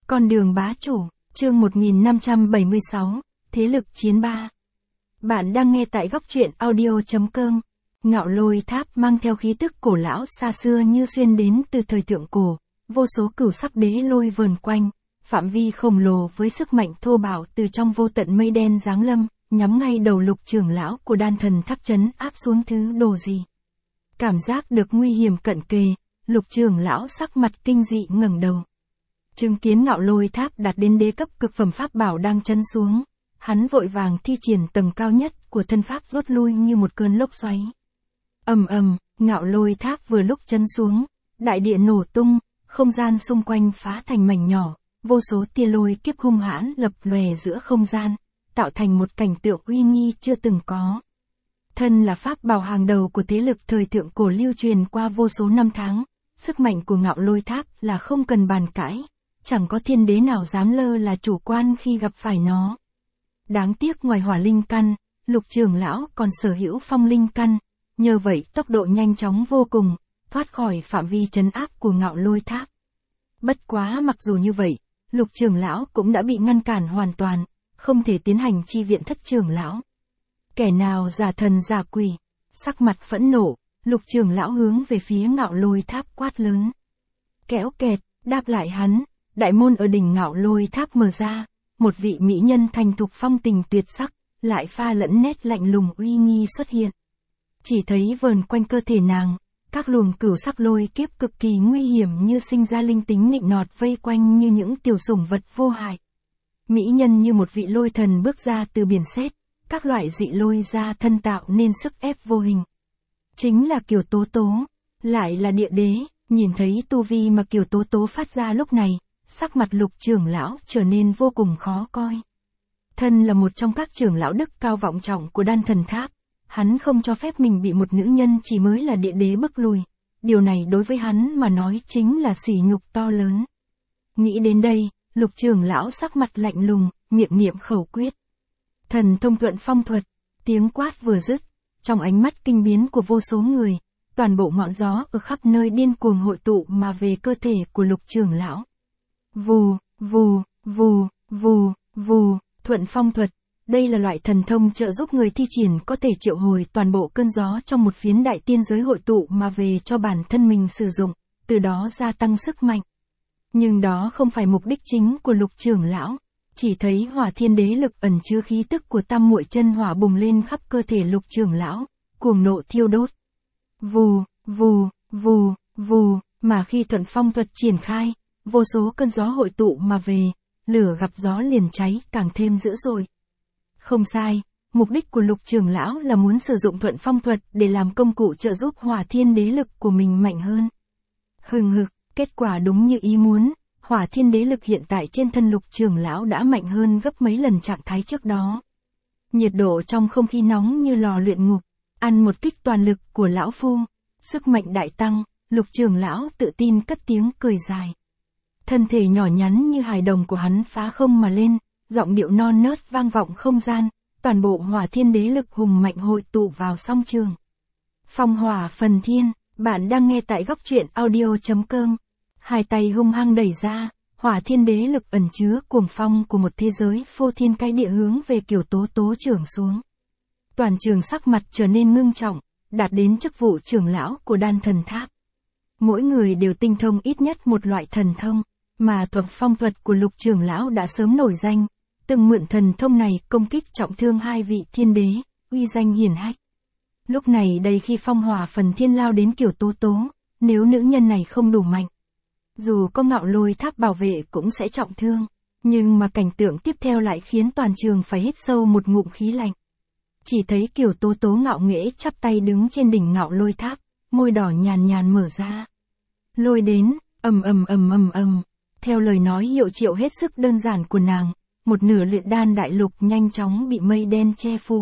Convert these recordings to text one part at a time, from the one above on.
Con đường bá chủ, chương 1576, Thế lực chiến 3. Bạn đang nghe tại góc truyện audio.com. Ngạo Lôi Tháp mang theo khí tức cổ lão xa xưa như xuyên đến từ thời thượng cổ, vô số cửu sắc đế lôi vờn quanh, phạm vi khổng lồ với sức mạnh thô bạo từ trong vô tận mây đen giáng lâm, nhắm ngay đầu Lục trưởng lão của Đan Thần Tháp trấn áp xuống thứ đồ gì. Cảm giác được nguy hiểm cận kề, Lục trưởng lão sắc mặt kinh dị ngẩng đầu. Chứng kiến Ngạo Lôi Tháp đạt đến đế cấp cực phẩm pháp bảo đang chân xuống, hắn vội vàng thi triển tầng cao nhất của thân pháp rút lui như một cơn lốc xoáy. Ầm ầm, Ngạo Lôi Tháp vừa lúc chân xuống, đại địa nổ tung, không gian xung quanh phá thành mảnh nhỏ, vô số tia lôi kiếp hung hãn lập lòe giữa không gian, tạo thành một cảnh tượng uy nghi chưa từng có. Thân là pháp bảo hàng đầu của thế lực thời thượng cổ lưu truyền qua vô số năm tháng, sức mạnh của Ngạo Lôi Tháp là không cần bàn cãi, chẳng có thiên đế nào dám lơ là chủ quan khi gặp phải nó. Đáng tiếc ngoài hỏa linh căn, Lục trưởng lão còn sở hữu phong linh căn, nhờ vậy tốc độ nhanh chóng vô cùng, thoát khỏi phạm vi trấn áp của Ngạo Lôi Tháp. Bất quá mặc dù như vậy, Lục trưởng lão cũng đã bị ngăn cản hoàn toàn, không thể tiến hành chi viện thất trưởng lão. Kẻ nào giả thần giả quỷ, sắc mặt phẫn nộ, Lục trưởng lão hướng về phía Ngạo Lôi Tháp quát lớn. Kéo kẹt, đáp lại hắn, đại môn ở đỉnh Ngạo Lôi Tháp mở ra, một vị mỹ nhân thành thục phong tình tuyệt sắc, lại pha lẫn nét lạnh lùng uy nghi xuất hiện. Chỉ thấy vờn quanh cơ thể nàng, các luồng cửu sắc lôi kiếp cực kỳ nguy hiểm như sinh ra linh tính nịnh nọt vây quanh như những tiểu sủng vật vô hại. Mỹ nhân như một vị lôi thần bước ra từ biển sét, các loại dị lôi ra thân tạo nên sức ép vô hình. Chính là Kiều Tố Tố, lại là địa đế, nhìn thấy tu vi mà Kiều Tố Tố phát ra lúc này, sắc mặt Lục trưởng lão trở nên vô cùng khó coi. Thân là một trong các trưởng lão đức cao vọng trọng của Đan Thần Tháp, hắn không cho phép mình bị một nữ nhân chỉ mới là địa đế bức lùi, điều này đối với hắn mà nói chính là sỉ nhục to lớn. Nghĩ đến đây, Lục trưởng lão sắc mặt lạnh lùng, miệng niệm khẩu quyết. Thần thông thuận phong thuật, tiếng quát vừa dứt, trong ánh mắt kinh biến của vô số người, toàn bộ ngọn gió ở khắp nơi điên cuồng hội tụ mà về cơ thể của Lục trưởng lão. Vù, vù, vù, vù, vù, thuận phong thuật, đây là loại thần thông trợ giúp người thi triển có thể triệu hồi toàn bộ cơn gió trong một phiến đại tiên giới hội tụ mà về cho bản thân mình sử dụng, từ đó gia tăng sức mạnh. Nhưng đó không phải mục đích chính của Lục trưởng lão, chỉ thấy hỏa thiên đế lực ẩn chứa khí tức của tam muội chân hỏa bùng lên khắp cơ thể Lục trưởng lão, cuồng nộ thiêu đốt. Vù, vù, vù, vù, mà khi thuận phong thuật triển khai, vô số cơn gió hội tụ mà về, lửa gặp gió liền cháy càng thêm dữ dội. Không sai, mục đích của Lục trưởng lão là muốn sử dụng thuận phong thuật để làm công cụ trợ giúp hỏa thiên đế lực của mình mạnh hơn. Hừng hực, kết quả đúng như ý muốn, hỏa thiên đế lực hiện tại trên thân Lục trưởng lão đã mạnh hơn gấp mấy lần trạng thái trước đó. Nhiệt độ trong không khí nóng như lò luyện ngục, ăn một kích toàn lực của lão phu, sức mạnh đại tăng, Lục trưởng lão tự tin cất tiếng cười dài. Thân thể nhỏ nhắn như hài đồng của hắn phá không mà lên, giọng điệu non nớt vang vọng không gian, toàn bộ hỏa thiên đế lực hùng mạnh hội tụ vào song trường. Phong hỏa phần thiên, bạn đang nghe tại góc truyện audio.com. Hai tay hung hăng đẩy ra, hỏa thiên đế lực ẩn chứa cuồng phong của một thế giới phô thiên cái địa hướng về Kiều Tố Tố trưởng xuống. Toàn trường sắc mặt trở nên ngưng trọng, đạt đến chức vụ trưởng lão của Đan Thần Tháp. Mỗi người đều tinh thông ít nhất một loại thần thông, mà thuật phong thuật của Lục trưởng lão đã sớm nổi danh, từng mượn thần thông này công kích trọng thương hai vị thiên đế, uy danh hiển hách. Lúc này đây khi phong hỏa phần thiên lao đến Kiều Tố Tố, nếu nữ nhân này không đủ mạnh, dù có Ngạo Lôi Tháp bảo vệ cũng sẽ trọng thương, nhưng mà cảnh tượng tiếp theo lại khiến toàn trường phải hít sâu một ngụm khí lạnh. Chỉ thấy Kiều Tố Tố ngạo nghễ chắp tay đứng trên đỉnh Ngạo Lôi Tháp, môi đỏ nhàn nhàn mở ra. Lôi đến, ầm ầm ầm ầm ầm. Theo lời nói hiệu triệu hết sức đơn giản của nàng, một nửa luyện đan đại lục nhanh chóng bị mây đen che phủ.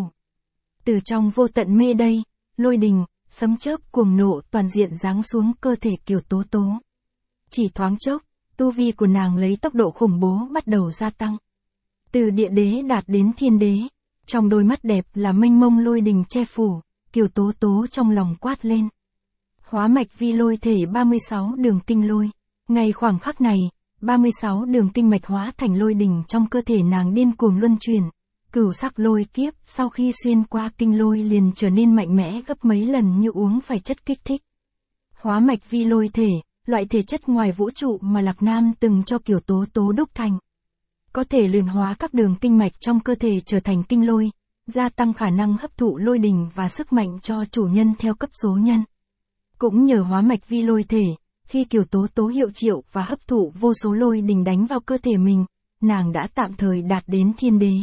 Từ trong vô tận mê đây, lôi đình, sấm chớp cuồng nộ toàn diện giáng xuống cơ thể Kiều Tố Tố. Chỉ thoáng chốc, tu vi của nàng lấy tốc độ khủng bố bắt đầu gia tăng. Từ địa đế đạt đến thiên đế, trong đôi mắt đẹp là mênh mông lôi đình che phủ, Kiều Tố Tố trong lòng quát lên. Hóa mạch vi lôi thể 36 đường tinh lôi. Ngay khoảng khắc này, 36 đường kinh mạch hóa thành lôi đình trong cơ thể nàng điên cuồng luân chuyển. Cửu sắc lôi kiếp sau khi xuyên qua kinh lôi liền trở nên mạnh mẽ gấp mấy lần như uống phải chất kích thích. Hóa mạch vi lôi thể, loại thể chất ngoài vũ trụ mà Lạc Nam từng cho Kiều Tố Tố đúc thành. Có thể luyện hóa các đường kinh mạch trong cơ thể trở thành kinh lôi, gia tăng khả năng hấp thụ lôi đình và sức mạnh cho chủ nhân theo cấp số nhân. Cũng nhờ hóa mạch vi lôi thể, khi Kiều Tố Tố hiệu triệu và hấp thụ vô số lôi đình đánh vào cơ thể mình, nàng đã tạm thời đạt đến thiên đế.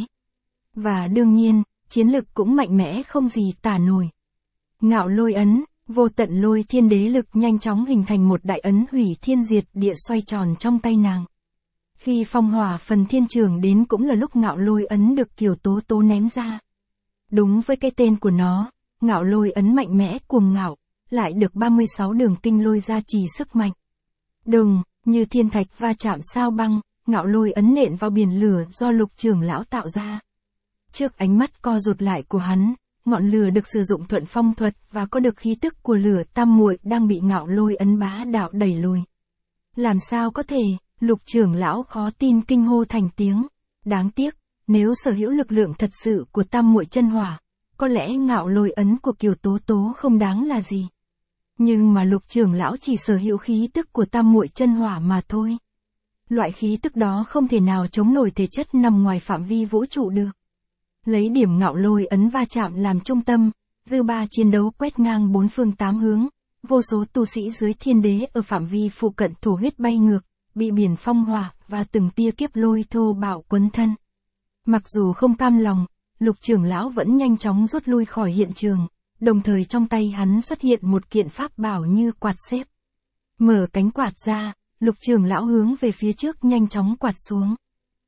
Và đương nhiên, chiến lực cũng mạnh mẽ không gì tả nổi. Ngạo lôi ấn, vô tận lôi thiên đế lực nhanh chóng hình thành một đại ấn hủy thiên diệt địa xoay tròn trong tay nàng. Khi phong hỏa phần thiên trường đến cũng là lúc ngạo lôi ấn được Kiều Tố Tố ném ra. Đúng với cái tên của nó, ngạo lôi ấn mạnh mẽ cuồng ngạo, lại được 36 đường kinh lôi gia trì sức mạnh. Đùng, như thiên thạch va chạm sao băng, ngạo lôi ấn nện vào biển lửa do Lục trưởng lão tạo ra. Trước ánh mắt co rụt lại của hắn, ngọn lửa được sử dụng thuận phong thuật và có được khí tức của lửa tam muội đang bị ngạo lôi ấn bá đạo đẩy lùi. Làm sao có thể, Lục trưởng lão khó tin kinh hô thành tiếng. Đáng tiếc, nếu sở hữu lực lượng thật sự của tam muội chân hỏa, có lẽ ngạo lôi ấn của Kiều Tố Tố không đáng là gì. Nhưng mà Lục trưởng lão chỉ sở hữu khí tức của tam muội chân hỏa mà thôi. Loại khí tức đó không thể nào chống nổi thể chất nằm ngoài phạm vi vũ trụ được. Lấy điểm ngạo lôi ấn va chạm làm trung tâm, dư ba chiến đấu quét ngang bốn phương tám hướng, vô số tu sĩ dưới thiên đế ở phạm vi phụ cận thổ huyết bay ngược, bị biển phong hỏa và từng tia kiếp lôi thô bạo quấn thân. Mặc dù không cam lòng, Lục trưởng lão vẫn nhanh chóng rút lui khỏi hiện trường, đồng thời trong tay hắn xuất hiện một kiện pháp bảo như quạt xếp. Mở cánh quạt ra, Lục trưởng lão hướng về phía trước nhanh chóng quạt xuống.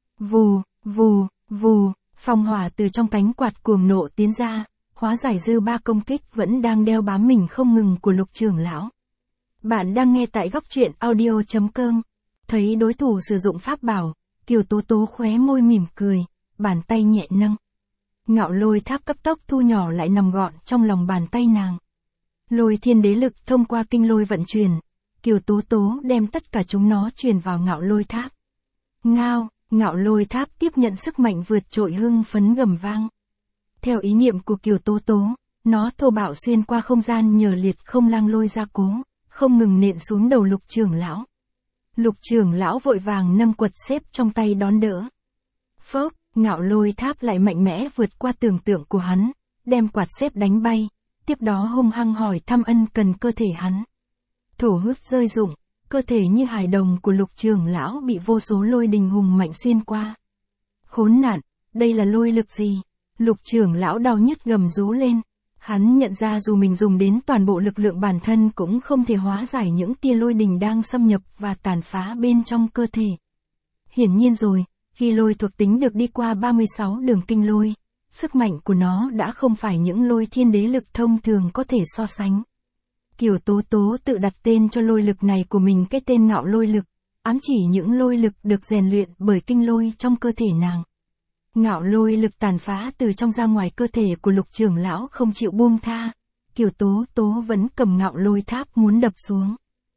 Vù, vù, vù, phong hỏa từ trong cánh quạt cuồng nộ tiến ra, hóa giải dư ba công kích vẫn đang đeo bám mình không ngừng của Lục trưởng lão. Bạn đang nghe tại góc truyện audio.com. Thấy đối thủ sử dụng pháp bảo, Kiều Tố Tố khóe môi mỉm cười, bàn tay nhẹ nâng. Ngạo lôi tháp cấp tốc thu nhỏ lại nằm gọn trong lòng bàn tay nàng. Lôi thiên đế lực thông qua kinh lôi vận chuyển, Kiều Tố Tố đem tất cả chúng nó truyền vào ngạo lôi tháp. Ngao, ngạo lôi tháp tiếp nhận sức mạnh vượt trội hưng phấn gầm vang. Theo ý niệm của Kiều Tố Tố, nó thô bạo xuyên qua không gian nhờ liệt không lang lôi gia cố, không ngừng nện xuống đầu Lục trưởng lão. Lục trưởng lão vội vàng nâng quật xếp trong tay đón đỡ. Phốc, ngạo lôi tháp lại mạnh mẽ vượt qua tưởng tượng của hắn, đem quạt xếp đánh bay, tiếp đó hung hăng hỏi thăm ân cần cơ thể hắn. Thổ huyết rơi rụng, cơ thể như hài đồng của Lục trưởng lão bị vô số lôi đình hùng mạnh xuyên qua. Khốn nạn, đây là lôi lực gì? Lục trưởng lão đau nhức gầm rú lên. Hắn nhận ra dù mình dùng đến toàn bộ lực lượng bản thân cũng không thể hóa giải những tia lôi đình đang xâm nhập và tàn phá bên trong cơ thể. Hiển nhiên rồi, khi lôi thuộc tính được đi qua 36 đường kinh lôi, sức mạnh của nó đã không phải những lôi thiên đế lực thông thường có thể so sánh. Kiều Tố Tố tự đặt tên cho lôi lực này của mình cái tên ngạo lôi lực, ám chỉ những lôi lực được rèn luyện bởi kinh lôi trong cơ thể nàng. Ngạo lôi lực tàn phá từ trong ra ngoài cơ thể của Lục trưởng lão không chịu buông tha, Kiều Tố Tố vẫn cầm ngạo lôi tháp muốn đập xuống.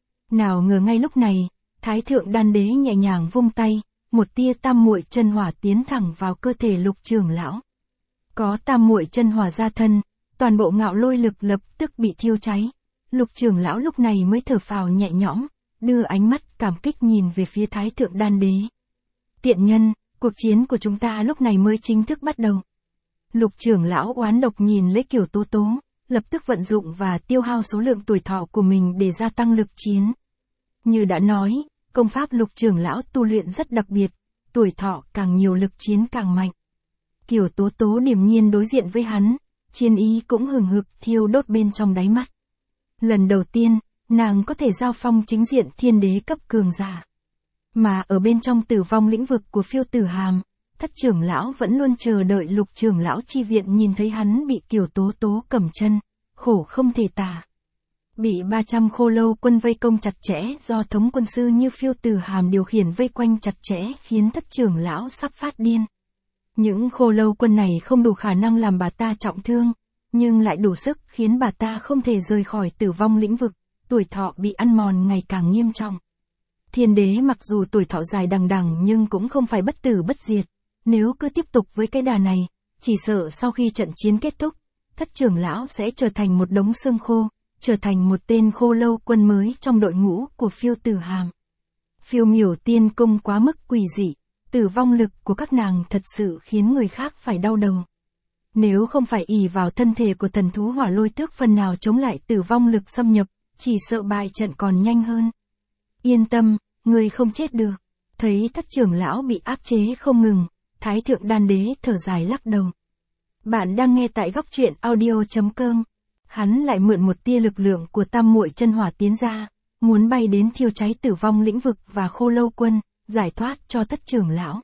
Nào ngờ ngay lúc này, Thái thượng đan đế nhẹ nhàng vung tay, một tia tam muội chân hỏa tiến thẳng vào cơ thể Lục trưởng lão. Có tam muội chân hỏa ra thân, toàn bộ ngạo lôi lực lập tức bị thiêu cháy. Lục trưởng lão lúc này mới thở phào nhẹ nhõm, đưa ánh mắt cảm kích nhìn về phía Thái thượng đan đế. Tiện nhân, cuộc chiến của chúng ta lúc này mới chính thức bắt đầu. Lục trưởng lão oán độc nhìn lấy Kiều Tố Tố, lập tức vận dụng và tiêu hao số lượng tuổi thọ của mình để gia tăng lực chiến. Như đã nói, công pháp Lục trưởng lão tu luyện rất đặc biệt, tuổi thọ càng nhiều lực chiến càng mạnh. Kiều Tố Tố điềm nhiên đối diện với hắn, chiến ý cũng hừng hực thiêu đốt bên trong đáy mắt. Lần đầu tiên, nàng có thể giao phong chính diện thiên đế cấp cường giả. Mà ở bên trong tử vong lĩnh vực của Phiêu Tử Hàm, Thất trưởng lão vẫn luôn chờ đợi Lục trưởng lão chi viện nhìn thấy hắn bị Kiều Tố Tố cầm chân, khổ không thể tả. Bị 300 khô lâu quân vây công chặt chẽ do thống quân sư như Phiêu Tử Hàm điều khiển vây quanh chặt chẽ khiến Thất trưởng lão sắp phát điên. Những khô lâu quân này không đủ khả năng làm bà ta trọng thương, nhưng lại đủ sức khiến bà ta không thể rời khỏi tử vong lĩnh vực, tuổi thọ bị ăn mòn ngày càng nghiêm trọng. Thiên đế mặc dù tuổi thọ dài đằng đằng nhưng cũng không phải bất tử bất diệt. Nếu cứ tiếp tục với cái đà này, chỉ sợ sau khi trận chiến kết thúc, Thất trưởng lão sẽ trở thành một đống xương khô, trở thành một tên khô lâu quân mới trong đội ngũ của Phiêu Tử Hàm. Phiêu Miểu tiên cung quá mức quỷ dị, tử vong lực của các nàng thật sự khiến người khác phải đau đầu. Nếu không phải ỷ vào thân thể của thần thú hỏa lôi tước phần nào chống lại tử vong lực xâm nhập, chỉ sợ bại trận còn nhanh hơn. Yên tâm, người không chết được. Thấy Thất trưởng lão bị áp chế không ngừng, Thái thượng đan đế thở dài lắc đầu. Bạn đang nghe tại góc truyện audio.com. Hắn lại mượn một tia lực lượng của tam muội chân hỏa tiến ra, muốn bay đến thiêu cháy tử vong lĩnh vực và khô lâu quân, giải thoát cho Thất trưởng lão.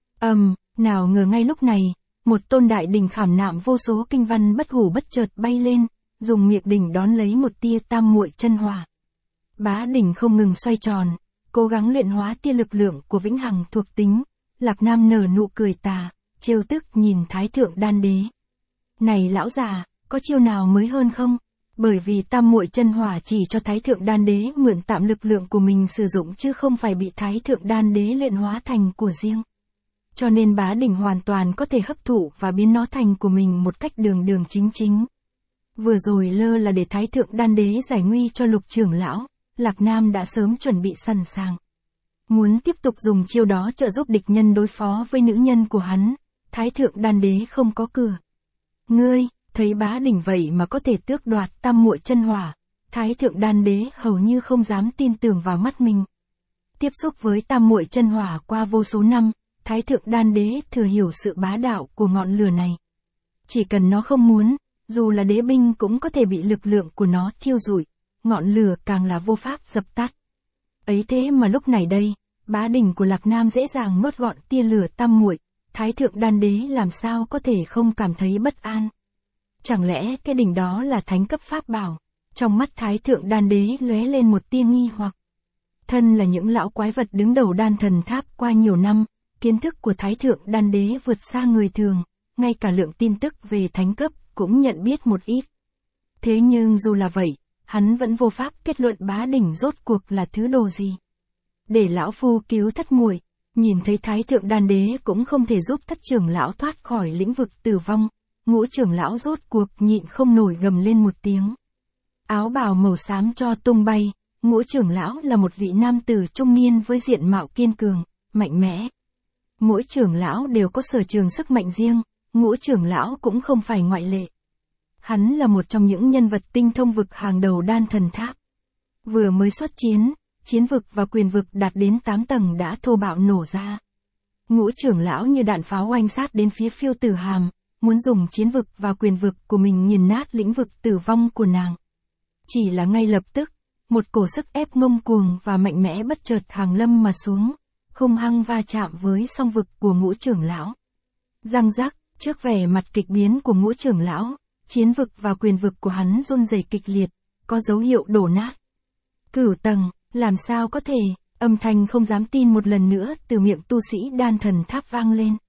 Nào ngờ ngay lúc này, một tôn đại đỉnh khảm nạm vô số kinh văn bất hủ bất chợt bay lên, dùng miệng đỉnh đón lấy một tia tam muội chân hỏa. Bá đỉnh không ngừng xoay tròn, cố gắng luyện hóa tia lực lượng của vĩnh hằng thuộc tính. Lạc Nam nở nụ cười tà, trêu tức nhìn Thái thượng đan đế. Này lão già, có chiêu nào mới hơn không? Bởi vì tam muội chân hỏa chỉ cho Thái thượng đan đế mượn tạm lực lượng của mình sử dụng chứ không phải bị Thái thượng đan đế luyện hóa thành của riêng. Cho nên bá đỉnh hoàn toàn có thể hấp thụ và biến nó thành của mình một cách đường đường chính chính. Vừa rồi lơ là để Thái thượng đan đế giải nguy cho Lục trưởng lão, Lạc Nam đã sớm chuẩn bị sẵn sàng. Muốn tiếp tục dùng chiêu đó trợ giúp địch nhân đối phó với nữ nhân của hắn, Thái thượng đan đế không có cửa. Ngươi, thấy bá đỉnh vậy mà có thể tước đoạt tam muội chân hỏa, Thái thượng đan đế hầu như không dám tin tưởng vào mắt mình. Tiếp xúc với tam muội chân hỏa qua vô số năm, Thái thượng đan đế thừa hiểu sự bá đạo của ngọn lửa này. Chỉ cần nó không muốn, dù là đế binh cũng có thể bị lực lượng của nó thiêu rụi, ngọn lửa càng là vô pháp dập tắt. Ấy thế mà lúc này đây, bá đỉnh của Lạc Nam dễ dàng nuốt gọn tia lửa tam muội, Thái thượng đan đế làm sao có thể không cảm thấy bất an. Chẳng lẽ cái đỉnh đó là thánh cấp pháp bảo? Trong mắt Thái thượng đan đế lóe lên một tia nghi hoặc. Thân là những lão quái vật đứng đầu đan thần tháp qua nhiều năm, kiến thức của Thái thượng đan đế vượt xa người thường, ngay cả lượng tin tức về thánh cấp cũng nhận biết một ít. Thế nhưng dù là vậy, hắn vẫn vô pháp kết luận bá đỉnh rốt cuộc là thứ đồ gì. Để lão phu cứu Thất muội. Nhìn thấy Thái thượng đan đế cũng không thể giúp Thất trưởng lão thoát khỏi lĩnh vực tử vong, Ngũ trưởng lão rốt cuộc nhịn không nổi gầm lên một tiếng. Áo bào màu xám cho tung bay, Ngũ trưởng lão là một vị nam tử trung niên với diện mạo kiên cường, mạnh mẽ. Mỗi trưởng lão đều có sở trường sức mạnh riêng, Ngũ trưởng lão cũng không phải ngoại lệ. Hắn là một trong những nhân vật tinh thông vực hàng đầu đan thần tháp. Vừa mới xuất chiến, chiến vực và quyền vực đạt đến 8 tầng đã thô bạo nổ ra. Ngũ trưởng lão như đạn pháo oanh sát đến phía Phiêu Tử Hàm, muốn dùng chiến vực và quyền vực của mình nghiền nát lĩnh vực tử vong của nàng. Chỉ là ngay lập tức, một cổ sức ép ngông cuồng và mạnh mẽ bất chợt hàng lâm mà xuống, hung hăng va chạm với song vực của Ngũ trưởng lão. Răng rắc, trước vẻ mặt kịch biến của Ngũ trưởng lão, chiến vực và quyền vực của hắn run rẩy kịch liệt, có dấu hiệu đổ nát. Cửu tầng, làm sao có thể, âm thanh không dám tin một lần nữa từ miệng tu sĩ đan thần tháp vang lên.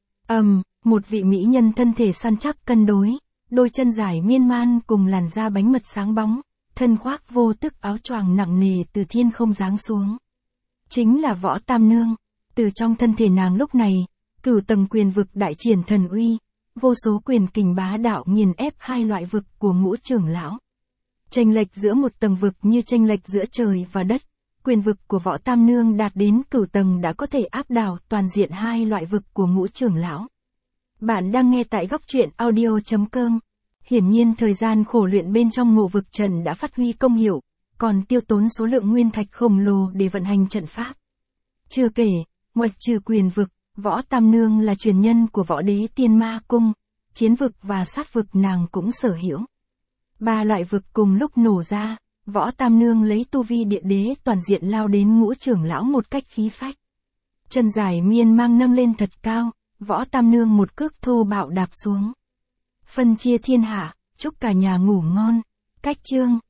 Một vị mỹ nhân thân thể săn chắc cân đối, đôi chân dài miên man cùng làn da bánh mật sáng bóng, thân khoác vô tức áo choàng nặng nề từ thiên không giáng xuống. Chính là Võ Tam Nương. Từ trong thân thể nàng lúc này, cửu tầng quyền vực đại triển thần uy, vô số quyền kình bá đạo nghiền ép hai loại vực của Ngũ trưởng lão. Chênh lệch giữa một tầng vực như chênh lệch giữa trời và đất, quyền vực của Võ Tam Nương đạt đến cửu tầng đã có thể áp đảo toàn diện hai loại vực của Ngũ trưởng lão. Bạn đang nghe tại góc truyện audio.com. Hiển nhiên thời gian khổ luyện bên trong Ngộ Vực Trận đã phát huy công hiệu, còn tiêu tốn số lượng nguyên thạch khổng lồ để vận hành trận pháp. Chưa kể, ngoại trừ quyền vực, Võ Tam Nương là truyền nhân của Võ Đế Tiên Ma Cung, chiến vực và sát vực nàng cũng sở hữu. Ba loại vực cùng lúc nổ ra, Võ Tam Nương lấy tu vi địa đế toàn diện lao đến Ngũ trưởng lão một cách khí phách. Chân dài miên mang nâng lên thật cao, Võ Tam Nương một cước thô bạo đạp xuống. Phân chia thiên hạ, chúc cả nhà ngủ ngon. Cách chương